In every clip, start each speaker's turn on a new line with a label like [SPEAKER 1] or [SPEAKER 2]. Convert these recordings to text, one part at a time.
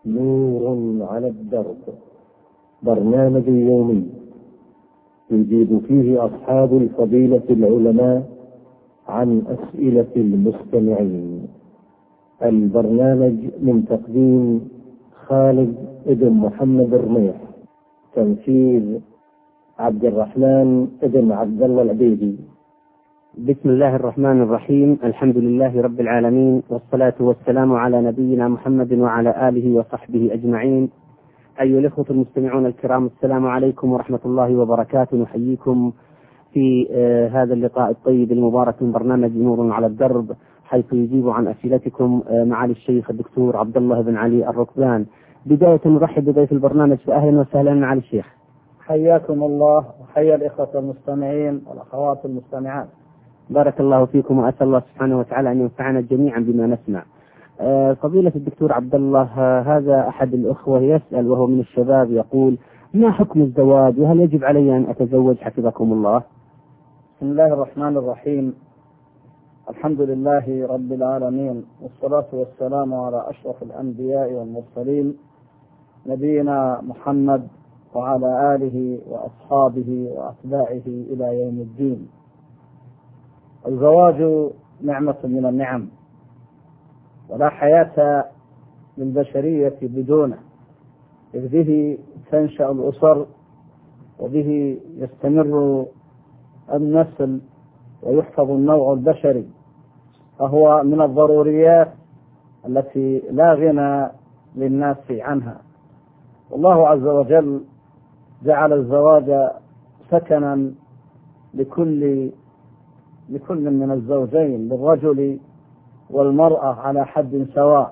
[SPEAKER 1] نور على الدرب، برنامج يومي يجيب فيه أصحاب الفضيلة العلماء عن أسئلة المستمعين. البرنامج من تقديم خالد بن محمد الرميح، تنفيذ عبد الرحمن بن عبد الله العبيدي.
[SPEAKER 2] بسم الله الرحمن الرحيم. الحمد لله رب العالمين، والصلاة والسلام على نبينا محمد وعلى آله وصحبه أجمعين. أيها الإخوة المستمعون الكرام، السلام عليكم ورحمة الله وبركاته. نحييكم في هذا اللقاء الطيب المبارك من برنامج نور على الدرب، حيث يجيب عن أسئلتكم معالي الشيخ الدكتور عبد الله بن علي الركبان. بداية نرحب بضيف البرنامج، فأهلا وسهلا معالي الشيخ.
[SPEAKER 3] حياكم الله وحيا الإخوة المستمعين والأخوات المستمعات.
[SPEAKER 2] بارك الله فيكم، وأسأل الله سبحانه وتعالى أن ينفعنا جميعا بما نسمع. فضيلة الدكتور عبد الله، هذا أحد الأخوة يسأل وهو من الشباب، يقول: ما حكم الزواج، وهل يجب علي أن أتزوج حفظكم الله؟
[SPEAKER 3] بسم الله الرحمن الرحيم. الحمد لله رب العالمين، والصلاة والسلام على أشرف الأنبياء والمرسلين، نبينا محمد وعلى آله وأصحابه وأتباعه إلى يوم الدين. الزواج نعمة من النعم، ولا حياة للبشرية بدونه، إذ به تنشأ الأسر، وبه يستمر النسل ويحفظ النوع البشري، فهو من الضروريات التي لا غنى للناس عنها. والله عز وجل جعل الزواج سكنا لكل من الزوجين، للرجل والمرأة على حد سواء.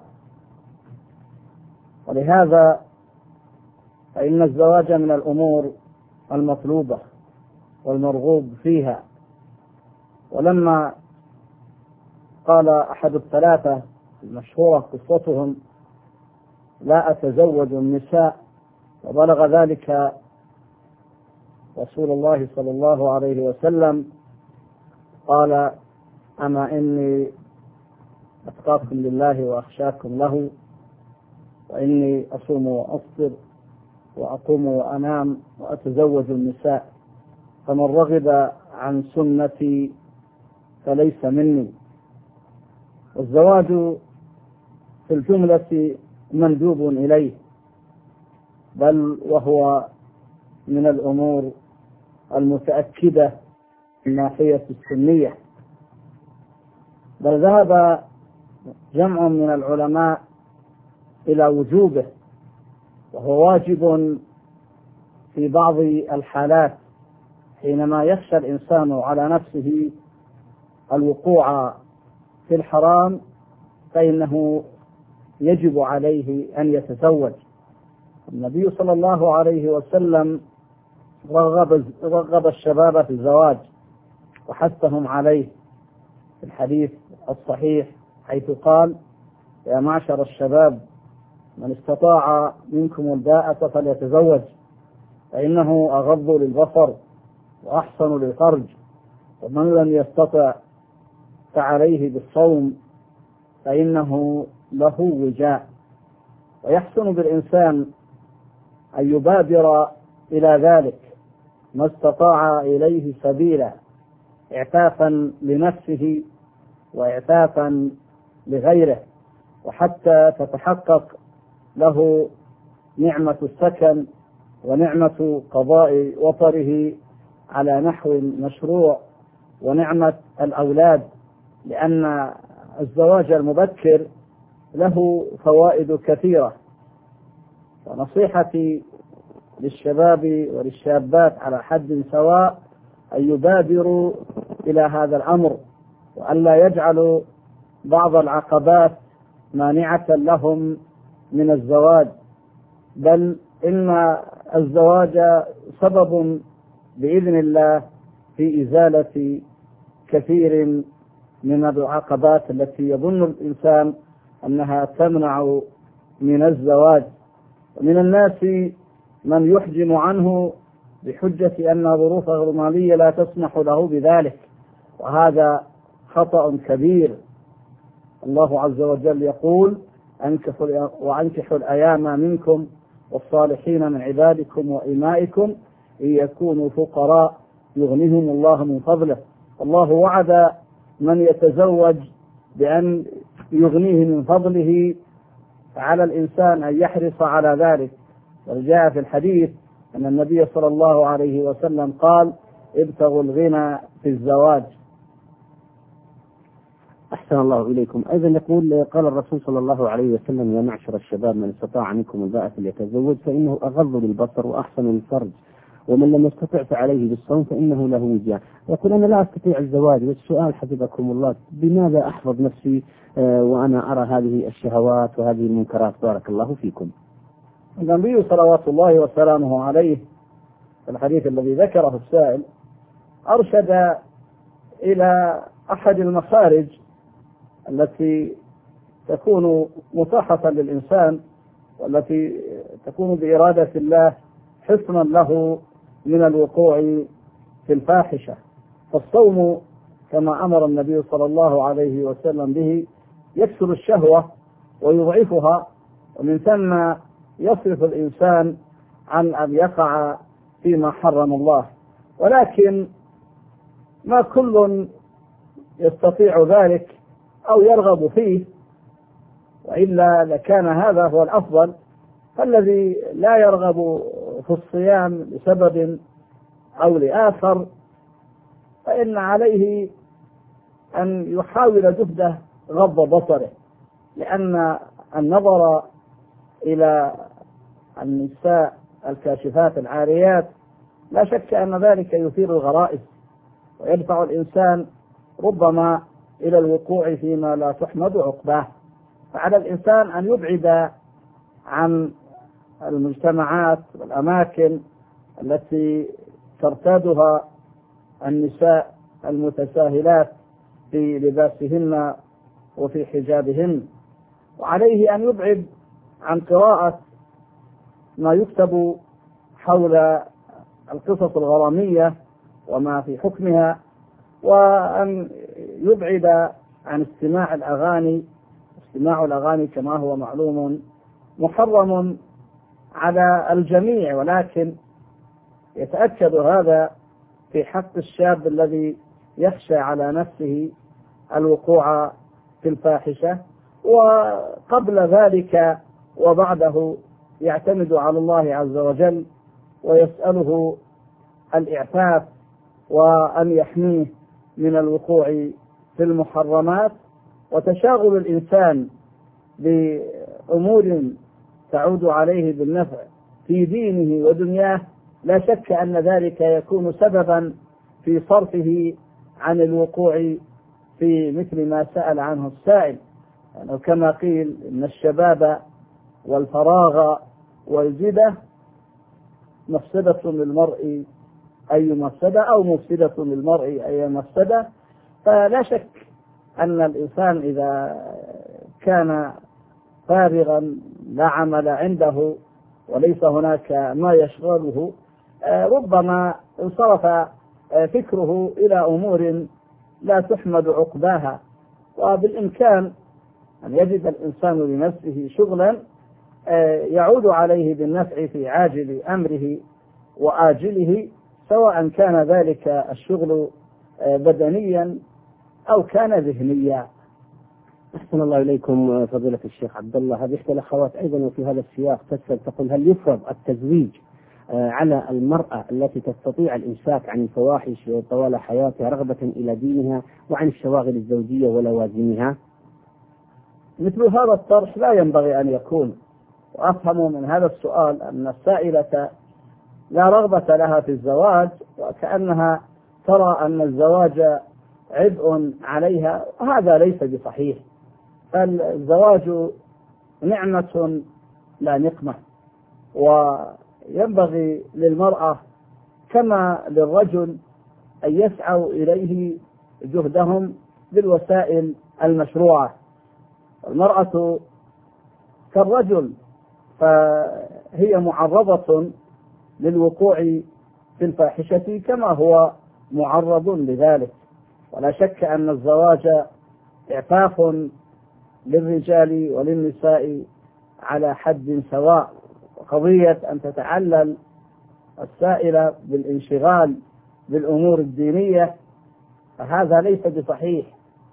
[SPEAKER 3] ولهذا فإن الزواج من الأمور المطلوبة والمرغوب فيها. ولما قال أحد الثلاثة المشهورة قصتهم: لا أتزوج النساء، وبلغ ذلك رسول الله صلى الله عليه وسلم، قال: أما إني أتقاكم لله وأخشاكم له، وإني أصوم وأفطر وأقوم وأنام وأتزوج النساء، فمن رغب عن سنتي فليس مني. والزواج في الجملة مندوب إليه، بل وهو من الأمور المتأكدة من ناحية السنية، بل ذهب جمع من العلماء إلى وجوبه، وهو واجب في بعض الحالات حينما يخشى الإنسان على نفسه الوقوع في الحرام، فإنه يجب عليه أن يتزوج. النبي صلى الله عليه وسلم رغب الشباب في الزواج وحثهم عليه في الحديث الصحيح، حيث قال: يا معشر الشباب، من استطاع منكم الباءة فليتزوج، فإنه أغض للبصر وأحسن للفرج، ومن لم يستطع فعليه بالصوم فإنه له وجاء. ويحسن بالإنسان أن يبادر إلى ذلك ما استطاع إليه سبيلا، إعفافا لنفسه وإعفافا لغيره، وحتى تتحقق له نعمة السكن ونعمة قضاء وطره على نحو مشروع، ونعمة الأولاد، لأن الزواج المبكر له فوائد كثيرة. ونصيحتي للشباب وللشابات على حد سواء أن يبادروا إلى هذا الأمر، وأن لا يجعلوا بعض العقبات مانعة لهم من الزواج، بل إن الزواج سبب بإذن الله في إزالة كثير من العقبات التي يظن الإنسان أنها تمنع من الزواج. ومن الناس من يحجم عنه بحجة أن ظروفه المالية لا تسمح له بذلك، وهذا خطأ كبير. الله عز وجل يقول: وأنكحوا الأيام منكم والصالحين من عبادكم وإمائكم إن يكونوا فقراء يغنيهم الله من فضله. الله وعد من يتزوج بأن يغنيه من فضله، فعلى الإنسان أن يحرص على ذلك. وجاء في الحديث أن النبي صلى الله عليه وسلم قال: ابتغوا الغنى في الزواج.
[SPEAKER 2] أحسن الله إليكم. أيضا يقول: قال الرسول صلى الله عليه وسلم: يا معشر الشباب من استطاع منكم الباءة فليتزوج فإنه أغض للبصر وأحسن للفرج، ومن لم يستطع فعليه بالصوم فإنه له وجاء. يقول: أنا لا أستطيع الزواج، والسؤال حفظكم الله بماذا أحفظ نفسي وأنا أرى هذه الشهوات وهذه المنكرات؟ بارك الله فيكم.
[SPEAKER 3] النبي صلوات الله وسلامه عليه في الحديث الذي ذكره السائل أرشد إلى أحد المخارج التي تكون متاحة للإنسان، والتي تكون بإرادة الله حصنا له من الوقوع في الفاحشة. فالصوم كما أمر النبي صلى الله عليه وسلم به يكسر الشهوة ويضعفها، ومن ثم يصرف الإنسان عن أن يقع فيما حرم الله. ولكن ما كل يستطيع ذلك أو يرغب فيه، وإلا لكان هذا هو الأفضل. فالذي لا يرغب في الصيام لسبب أو لآخر فإن عليه أن يحاول جهده غض بصره، لأن النظر إلى النساء الكاشفات العاريات لا شك أن ذلك يثير الغرائز ويدفع الإنسان ربما إلى الوقوع فيما لا تحمد عقباه. فعلى الإنسان أن يبعد عن المجتمعات والأماكن التي ترتادها النساء المتساهلات في لباسهن وفي حجابهن، وعليه أن يبعد عن قراءة ما يكتب حول القصص الغرامية وما في حكمها، وأن يبعد عن استماع الأغاني. استماع الأغاني كما هو معلوم محرم على الجميع، ولكن يتأكد هذا في حق الشاب الذي يخشى على نفسه الوقوع في الفاحشة، وقبل ذلك وبعده يعتمد على الله عز وجل ويسأله الإعفاف وأن يحميه من الوقوع في المحرمات. وتشاغل الإنسان بأمور تعود عليه بالنفع في دينه ودنياه لا شك أن ذلك يكون سببا في صرفه عن الوقوع في مثل ما سأل عنه السائل. يعني كما قيل: إن الشباب والفراغ والجدة مفسدة للمرء أي مفسدة، أو مفسدة للمرء أي مفسدة. فلا شك أن الإنسان إذا كان فارغا لا عمل عنده وليس هناك ما يشغله ربما انصرف فكره إلى أمور لا تحمد عقباها. وبالإمكان أن يجد الإنسان لنفسه شغلا يعود عليه بالنفع في عاجل أمره وآجله، سواء كان ذلك الشغل بدنيا أو كان ذهنيا.
[SPEAKER 2] أحسن الله إليكم فضيلة الشيخ عبد الله. هذه إحدى الأخوات أيضا وفي هذا السياق تسأل تقول: هل يفرض التزويج على المرأة التي تستطيع الإمساك عن الفواحش طوال حياتها رغبة إلى دينها وعن الشواغل الزوجية ولوازمها؟
[SPEAKER 3] مثل هذا الطرح لا ينبغي أن يكون. وأفهم من هذا السؤال أن السائلة لا رغبة لها في الزواج، وكأنها ترى أن الزواج عبء عليها، وهذا ليس بصحيح. فالزواج نعمة لا نقمة، وينبغي للمرأة كما للرجل أن يسعوا إليه جهدهم بالوسائل المشروعة. المرأة كالرجل فهي معرضة للوقوع في الفاحشة كما هو معرض لذلك. ولا شك أن الزواج إعفاف للرجال وللنساء على حد سواء. وقضية أن تتعلل السائلة بالانشغال بالأمور الدينية فهذا ليس بصحيح،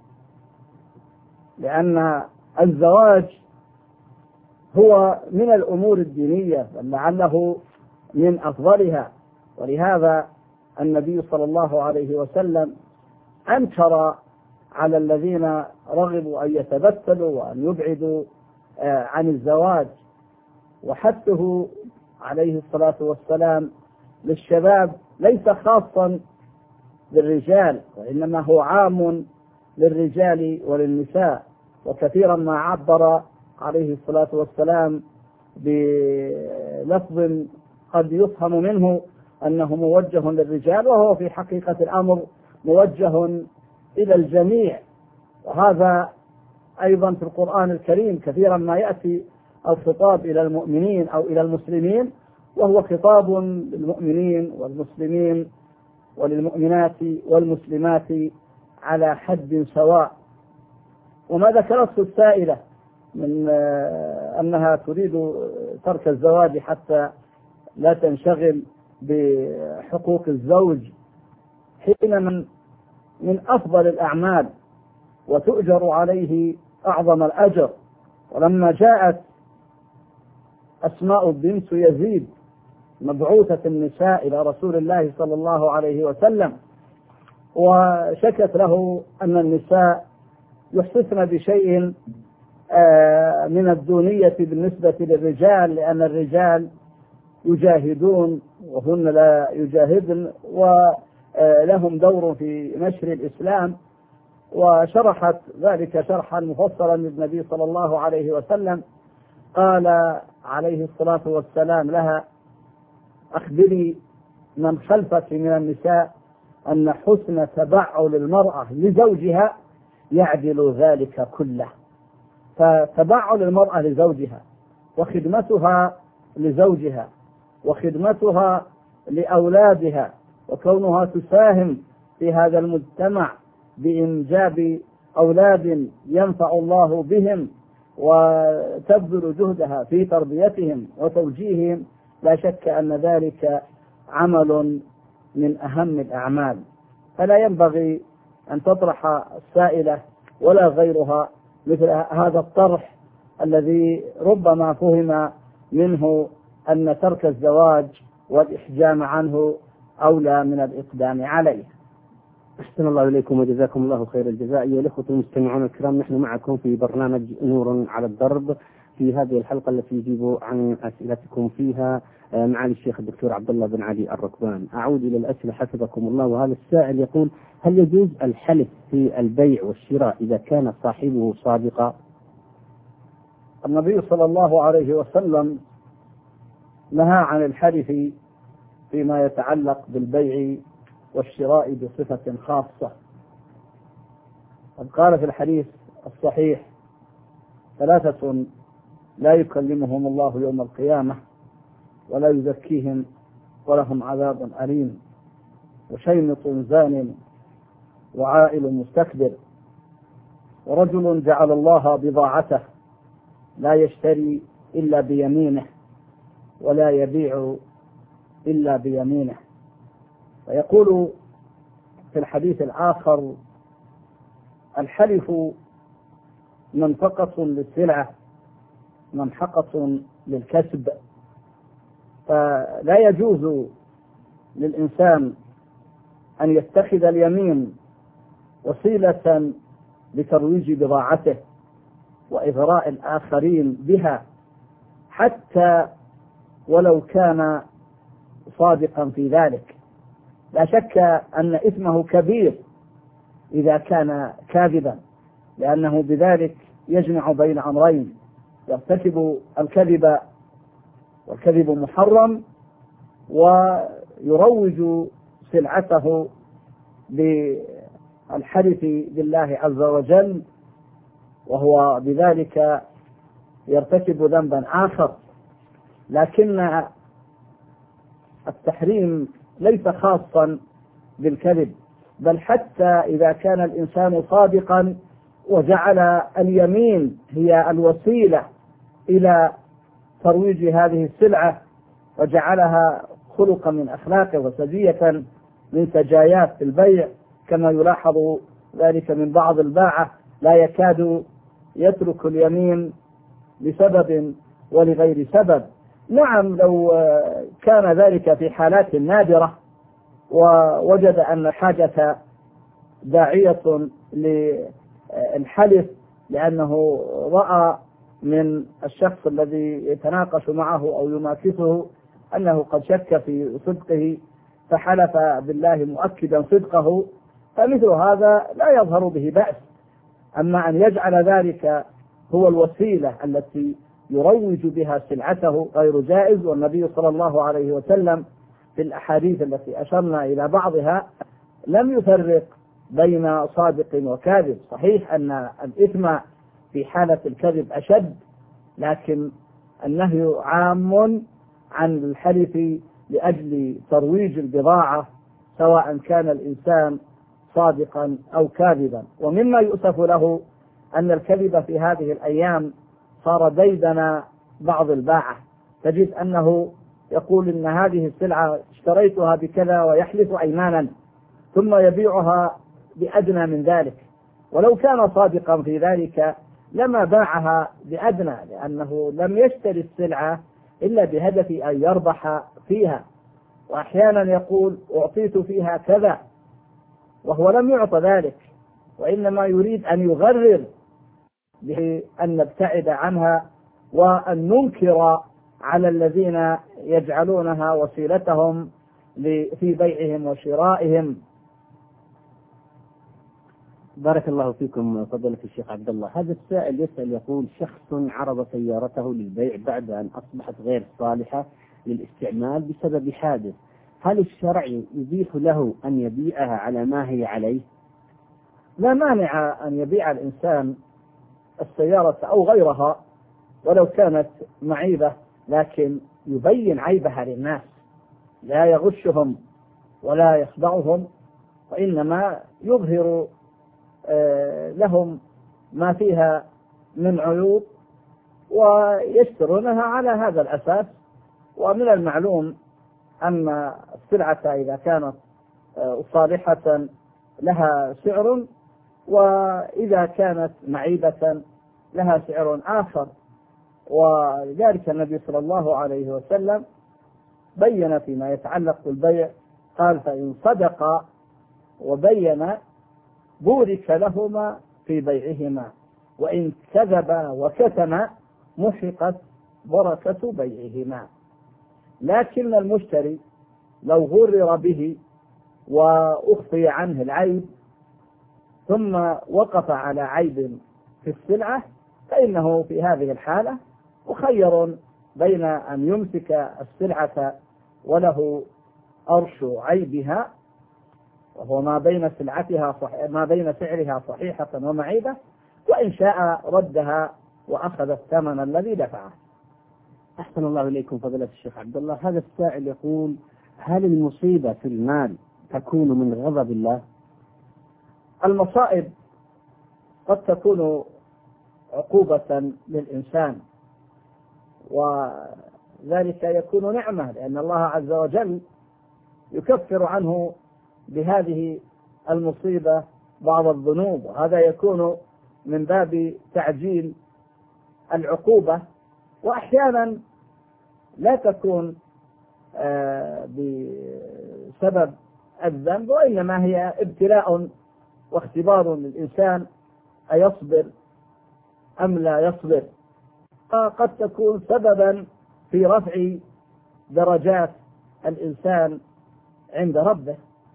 [SPEAKER 3] لأن الزواج هو من الأمور الدينية بل لعله من أفضلها. ولهذا النبي صلى الله عليه وسلم أنكر على الذين رغبوا أن يتبتلوا وأن يبعدوا عن الزواج، وحثه عليه الصلاة والسلام للشباب ليس خاصا بالرجال وإنما هو عام للرجال وللنساء. وكثيرا ما عبر عليه الصلاة والسلام بلفظ قد يفهم منه أنه موجه للرجال وهو في حقيقة الأمر موجه إلى الجميع. وهذا أيضا في القرآن الكريم كثيرا ما يأتي الخطاب إلى المؤمنين أو إلى المسلمين وهو خطاب للمؤمنين والمسلمين وللمؤمنات والمسلمات على حد سواء. وما ذكرته السائلة من أنها تريد ترك الزواج حتى لا تنشغل بحقوق الزوج حين من أفضل الأعمال وتؤجر عليه أعظم الأجر. ولما جاءت أسماء بنت يزيد مبعوثة النساء إلى رسول الله صلى الله عليه وسلم وشكت له أن النساء يحسسن بشيء من الدونية بالنسبة للرجال، لأن الرجال يجاهدون وهن لا يجاهدن ولهم دور في نشر الإسلام، وشرحت ذلك شرحا مفصلا للنبي صلى الله عليه وسلم. قال عليه الصلاة والسلام لها: أخبري من خلفك من النساء أن حسن تبعل المرأة لزوجها يعدل ذلك كله. فتبعل المرأة لزوجها وخدمتها لزوجها وخدمتها لأولادها وكونها تساهم في هذا المجتمع بإنجاب أولاد ينفع الله بهم وتبذل جهدها في تربيتهم وتوجيههم، لا شك أن ذلك عمل من أهم الأعمال. فلا ينبغي أن تطرح السائلة ولا غيرها مثل هذا الطرح الذي ربما فهم منه أن ترك الزواج والإحجام عنه أولى من الإقدام عليه.
[SPEAKER 2] أحسن الله إليكم وجزاكم الله خير الجزاء. أيها الأخوة المستمعون الكرام، نحن معكم في برنامج نور على الدرب في هذه الحلقة التي يجيب عن أسئلتكم فيها معالي الشيخ الدكتور عبد الله بن علي الركبان. أعود إلى الأسئلة حفظكم الله. وهذا السائل يقول: هل يجوز الحلف في البيع والشراء إذا كان صاحبه صادقا؟
[SPEAKER 3] النبي صلى الله عليه وسلم نهى عن الحلف فيما يتعلق بالبيع والشراء بصفة خاصة. قد قال في الحديث الصحيح: ثلاثة لا يكلمهم الله يوم القيامة ولا يزكيهم ولهم عذاب أليم: وشيمط زان وعائل مستكبر ورجل جعل الله بضاعته لا يشتري إلا بيمينه ولا يبيع إلا بيمينه. ويقول في الحديث الآخر: الحلف منفقة للسلعة ممحقة للكسب. فلا يجوز للإنسان أن يتخذ اليمين وسيلة لترويج بضاعته وإغراء الآخرين بها حتى ولو كان صادقا في ذلك. لا شك أن إثمه كبير إذا كان كاذبا، لأنه بذلك يجمع بين أمرين: يرتكب الكذب والكذب محرم، ويروج سلعته بالحلف بالله عز وجل، وهو بذلك يرتكب ذنبا آخر. لكن التحريم ليس خاصا بالكذب، بل حتى إذا كان الإنسان صادقا وجعل اليمين هي الوسيلة إلى ترويج هذه السلعة، وجعلها خلقا من أخلاقه وسجية من سجايات في البيع، كما يلاحظ ذلك من بعض الباعة لا يكاد يترك اليمين لسبب ولغير سبب. نعم، لو كان ذلك في حالات نادرة ووجد أن الحاجة داعية للحلف لأنه رأى من الشخص الذي يتناقش معه أو يماكسه أنه قد شك في صدقه فحلف بالله مؤكدا صدقه، فمثل هذا لا يظهر به بأس. أما أن يجعل ذلك هو الوسيلة التي يروج بها سلعته غير جائز. والنبي صلى الله عليه وسلم في الأحاديث التي أشرنا إلى بعضها لم يفرق بين صادق وكاذب. صحيح أن الإثم في حالة الكذب أشد، لكن النهي عام عن الحلف لأجل ترويج البضاعة سواء كان الإنسان صادقا أو كاذبا. ومما يؤسف له أن الكذب في هذه الأيام صار ديدن بعض الباعة، تجد أنه يقول إن هذه السلعة اشتريتها بكذا ويحلف أيمانا ثم يبيعها بأدنى من ذلك، ولو كان صادقا في ذلك لما باعها بأدنى، لأنه لم يشتري السلعة إلا بهدف أن يربح فيها. وأحيانا يقول أعطيت فيها كذا وهو لم يعط ذلك، وإنما يريد أن يغرر بأن نبتعد عنها وأن ننكر على الذين يجعلونها وسيلتهم في بيعهم وشرائهم.
[SPEAKER 2] بارك الله فيكم فضيلة الشيخ عبد الله. هذا السائل يسأل يقول: شخص عرض سيارته للبيع بعد أن أصبحت غير صالحة للاستعمال بسبب حادث، هل الشرع يبيح له أن يبيعها على ما هي عليه؟
[SPEAKER 3] لا مانع أن يبيع الإنسان السيارة أو غيرها ولو كانت معيبة، لكن يبين عيبها للناس، لا يغشهم ولا يخدعهم، وإنما يظهر لهم ما فيها من عيوب ويشترونها على هذا الأساس. ومن المعلوم أن السلعة إذا كانت صالحة لها سعر، وإذا كانت معيبة لها سعر آخر. ولذلك النبي صلى الله عليه وسلم بين فيما يتعلق بالبيع قال: فإن صدقا وبين بورك لهما في بيعهما، وإن كذبا وكتما محقت بركة بيعهما. لكن المشتري لو غرر به وأخفي عنه العيب ثم وقف على عيب في السلعة فإنه في هذه الحالة مخير بين أن يمسك السلعة وله أرش عيبها، وهو ما بين سعرها صحيحة ومعيبة، وإن شاء ردها وأخذ الثمن الذي دفعه.
[SPEAKER 2] أحسن الله إليكم فضيلة الشيخ عبد الله. هذا السائل يقول: هل المصيبة في المال تكون من غضب الله؟
[SPEAKER 3] المصائب قد تكون عقوبة للإنسان، وذلك يكون نعمة، لأن الله عز وجل يكفر عنه بهذه المصيبة بعض الذنوب، وهذا يكون من باب تعجيل العقوبة. وأحيانا لا تكون بسبب الذنب، وإنما هي ابتلاء واختبار للإنسان أيصبر أم لا يصبر. قد تكون سببا في رفع درجات الإنسان عند ربه.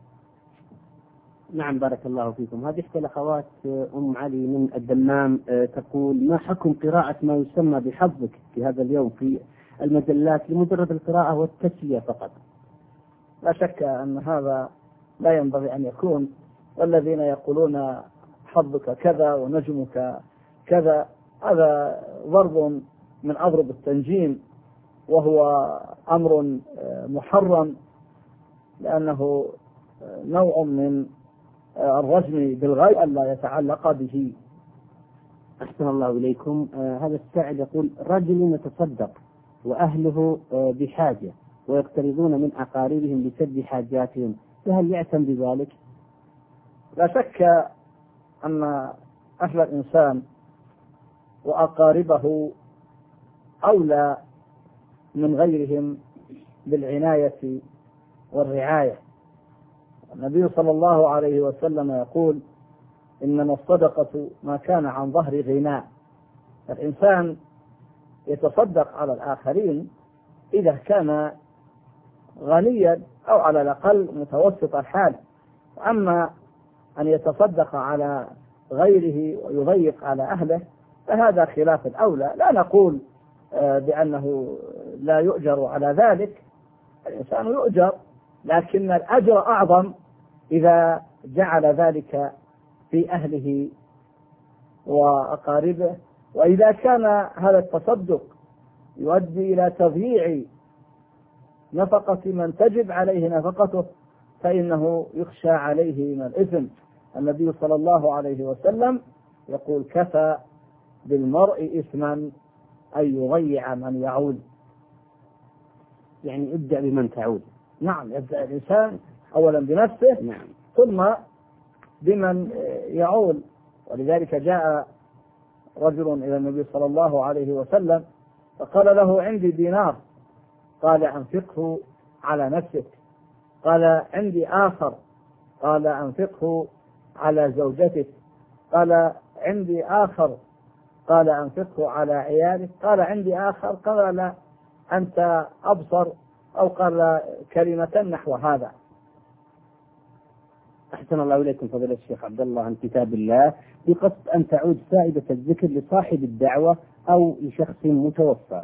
[SPEAKER 2] نعم، بارك الله فيكم. هذه إحدى الأخوات أم علي من الدمام تقول: ما حكم قراءة ما يسمى بحظك في هذا اليوم في المجلات لمجرد القراءة والتسلية فقط؟
[SPEAKER 3] لا شك أن هذا لا ينبغي أن يكون، والذين يقولون حظك كذا ونجمك كذا هذا ضرب من أضرب التنجيم، وهو أمر محرم، لأنه نوع من الرجم بالغيب ألا يتعلق به.
[SPEAKER 2] أحسن الله إليكم. هذا السائل يقول: رجل يتصدق وأهله بحاجة ويقترضون من أقاربهم لسد حاجاتهم، فهل يأثم بذلك؟
[SPEAKER 3] لا شك أن أهل الإنسان وأقاربه أولى من غيرهم بالعناية والرعاية. النبي صلى الله عليه وسلم يقول: إنما الصدقة ما كان عن ظهر غناء. الإنسان يتصدق على الآخرين إذا كان غنيا أو على الأقل متوسط الحال، أما أن يتصدق على غيره ويضيق على أهله فهذا خلاف الأولى. لا نقول بأنه لا يؤجر على ذلك، الإنسان يؤجر، لكن الأجر أعظم إذا جعل ذلك في أهله وأقاربه. وإذا كان هذا التصدق يؤدي إلى تضييع نفقة من تجب عليه نفقته فإنه يخشى عليه من الإثم. النبي صلى الله عليه وسلم يقول: كفى بالمرء إثما أن يضيع من يعول.
[SPEAKER 2] يعني ابدأ بمن تعود.
[SPEAKER 3] نعم، يبدأ الإنسان أولا بنفسه،
[SPEAKER 2] نعم،
[SPEAKER 3] ثم بمن يعول. ولذلك جاء رجل إلى النبي صلى الله عليه وسلم فقال له: عندي دينار. قال: أنفقه على نفسك. قال: عندي آخر. قال: أنفقه على زوجتك. قال: عندي آخر. قال: أنفقه على عيالك. قال: عندي آخر. قال: لا، أنت أبصر، أو قال كلمة نحو هذا.
[SPEAKER 2] أحسن الله إليكم فضيلة الشيخ عبد الله عن كتاب الله بقصد أن تعود فائدة الذكر لصاحب الدعوة أو لشخص متوفى.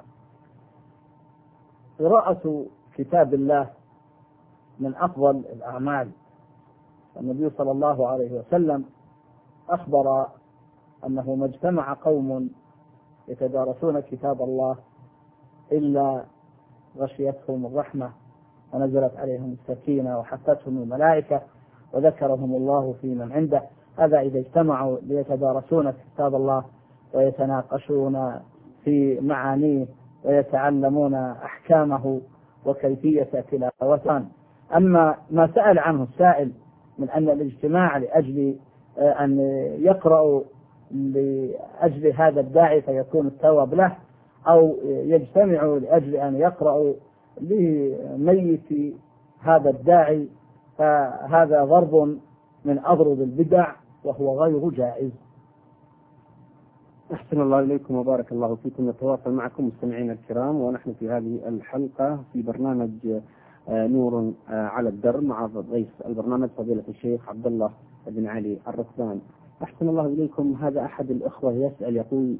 [SPEAKER 3] قراءة كتاب الله من أفضل الأعمال. النبي صلى الله عليه وسلم أخبر أنه ما اجتمع قوم يتدارسون كتاب الله إلا غشيتهم الرحمة ونزلت عليهم السكينة وحفتهم الملائكة وذكرهم الله في من عنده. هذا إذا اجتمعوا ليتدارسون كتاب الله ويتناقشون في معانيه ويتعلمون أحكامه وكيفية تلاوته. أما ما سأل عنه السائل من أن الاجتماع لأجل أن يقرأوا لأجل هذا الداعي فيكون الثواب له، أو يجتمعوا لأجل أن يقرأوا لميت هذا الداعي، فهذا ضرب من أضرب البدع وهو غير جائز.
[SPEAKER 2] أحسن الله إليكم وبارك الله فيكم. نتواصل معكم مستمعينا الكرام ونحن في هذه الحلقة في برنامج نور على الدرب مع ضيف البرنامج فضيلة الشيخ عبد الله بن علي الركبان. أحسن الله إليكم. هذا أحد الأخوة يسأل يقول: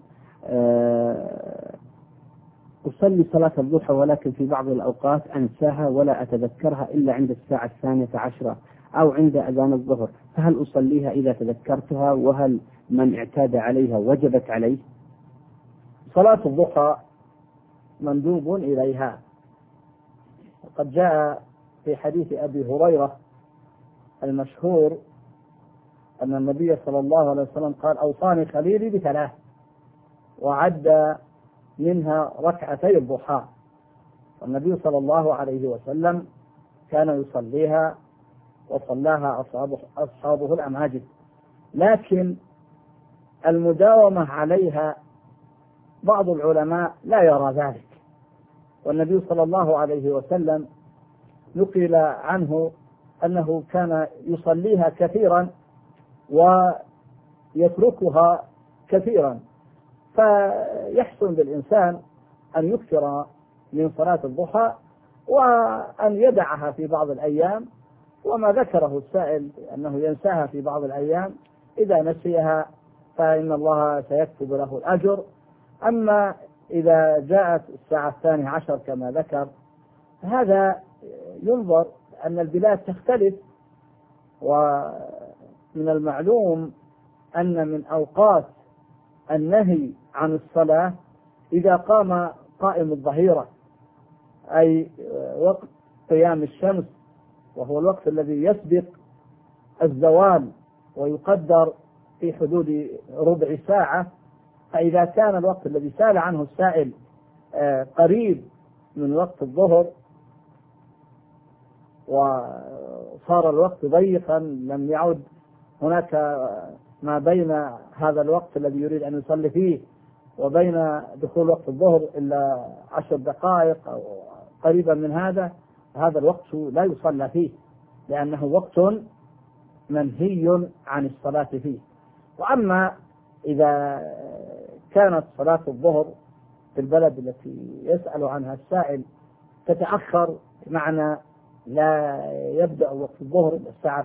[SPEAKER 2] أصلي صلاة الضحى ولكن في بعض الأوقات أنساها ولا أتذكرها إلا عند الساعة 12 أو عند أذان الظهر، فهل أصليها إذا تذكرتها؟ وهل من اعتاد عليها وجبت عليه؟
[SPEAKER 3] صلاة الضحى مندوب إليها، وقد جاء في حديث أبي هريرة المشهور أن النبي صلى الله عليه وسلم قال: أوصاني خليلي بثلاث، وعد منها ركعتي الضحى. والنبي صلى الله عليه وسلم كان يصليها وصلاها أصحابه الأماجد، لكن المداومة عليها بعض العلماء لا يرى ذلك. والنبي صلى الله عليه وسلم نقل عنه أنه كان يصليها كثيرا ويتركها كثيرا، فيحسن بالإنسان أن يكثر من صلاة الضحى وأن يدعها في بعض الأيام. وما ذكره السائل أنه ينساها في بعض الأيام، إذا نسيها فإن الله سيكتب له الأجر. أما إذا جاءت الساعة 12 كما ذكر، هذا ينظر أن البلاد تختلف، ومن المعلوم أن من أوقات النهي عن الصلاة إذا قام قائم الظهيرة، أي وقت قيام الشمس، وهو الوقت الذي يسبق الزوال ويقدر في حدود ربع ساعة، فإذا كان الوقت الذي سأل عنه السائل قريب من وقت الظهر وصار الوقت ضيقا، لم يعد هناك ما بين هذا الوقت الذي يريد أن يصلي فيه وبين دخول وقت الظهر إلا 10 دقائق أو قريبا من هذا الوقت لا يصلى فيه، لأنه وقت منهي عن الصلاة فيه. وأما إذا كانت صلاة الظهر في البلد التي يسأل عنها السائل تتأخر، بمعنى لا يبدأ وقت الظهر الساعة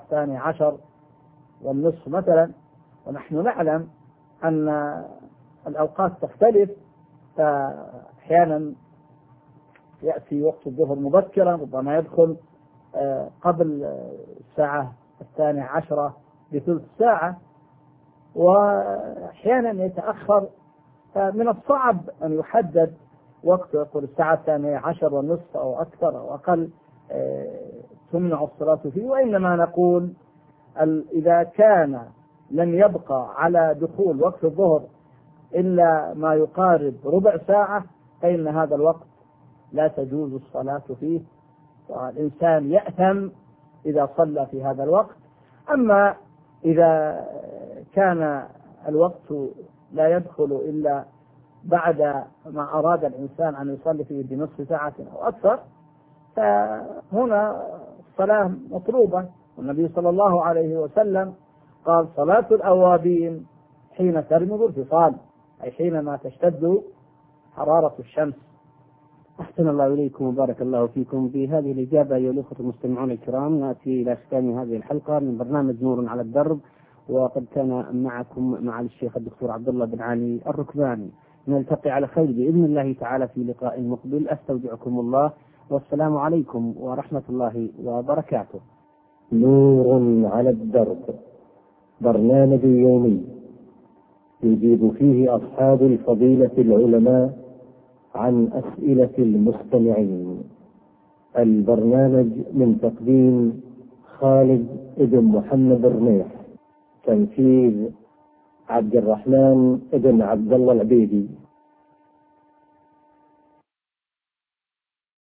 [SPEAKER 3] 12:30 مثلا، ونحن نعلم أن الأوقات تختلف، فأحيانا يأتي وقت الظهر مبكرا، ربما يدخل قبل الساعة 12 بثلث ساعة، وأحيانا يتأخر. فمن الصعب أن يحدد وقت، يقول الساعة 12:30 أو أكثر أو أقل تمنع الصلاة فيه. وإنما نقول إذا كان لم يبقى على دخول وقت الظهر إلا ما يقارب ربع ساعة فإن هذا الوقت لا تجوز الصلاة فيه، والإنسان يأثم إذا صلى في هذا الوقت. أما إذا كان الوقت لا يدخل إلا بعد ما أراد الإنسان أن يصلي فيه بنصف ساعة أو أكثر، فهنا الصلاة مطلوبة. والنبي صلى الله عليه وسلم قال: صلاة الأوابين حين ترمض الفصال، أي حينما تشتد حرارة الشمس.
[SPEAKER 2] أحسن الله إليكم وبارك الله فيكم. بهذه الإجابة أيها الأخوة المستمعون الكرام نأتي إلى ختام هذه الحلقة من برنامج نور على الدرب، وقد كان معكم مع الشيخ الدكتور عبد الله بن علي الركباني. نلتقي على خير بإذن الله تعالى في لقاء مقبل. أستودعكم الله، والسلام عليكم ورحمة الله وبركاته.
[SPEAKER 1] نور على الدرب، برنامج يومي يجيب فيه أصحاب الفضيلة العلماء عن أسئلة المستمعين. البرنامج من تقديم خالد بن محمد الرميح، تنفيذ عبد الرحمن بن عبد الله العبيدي.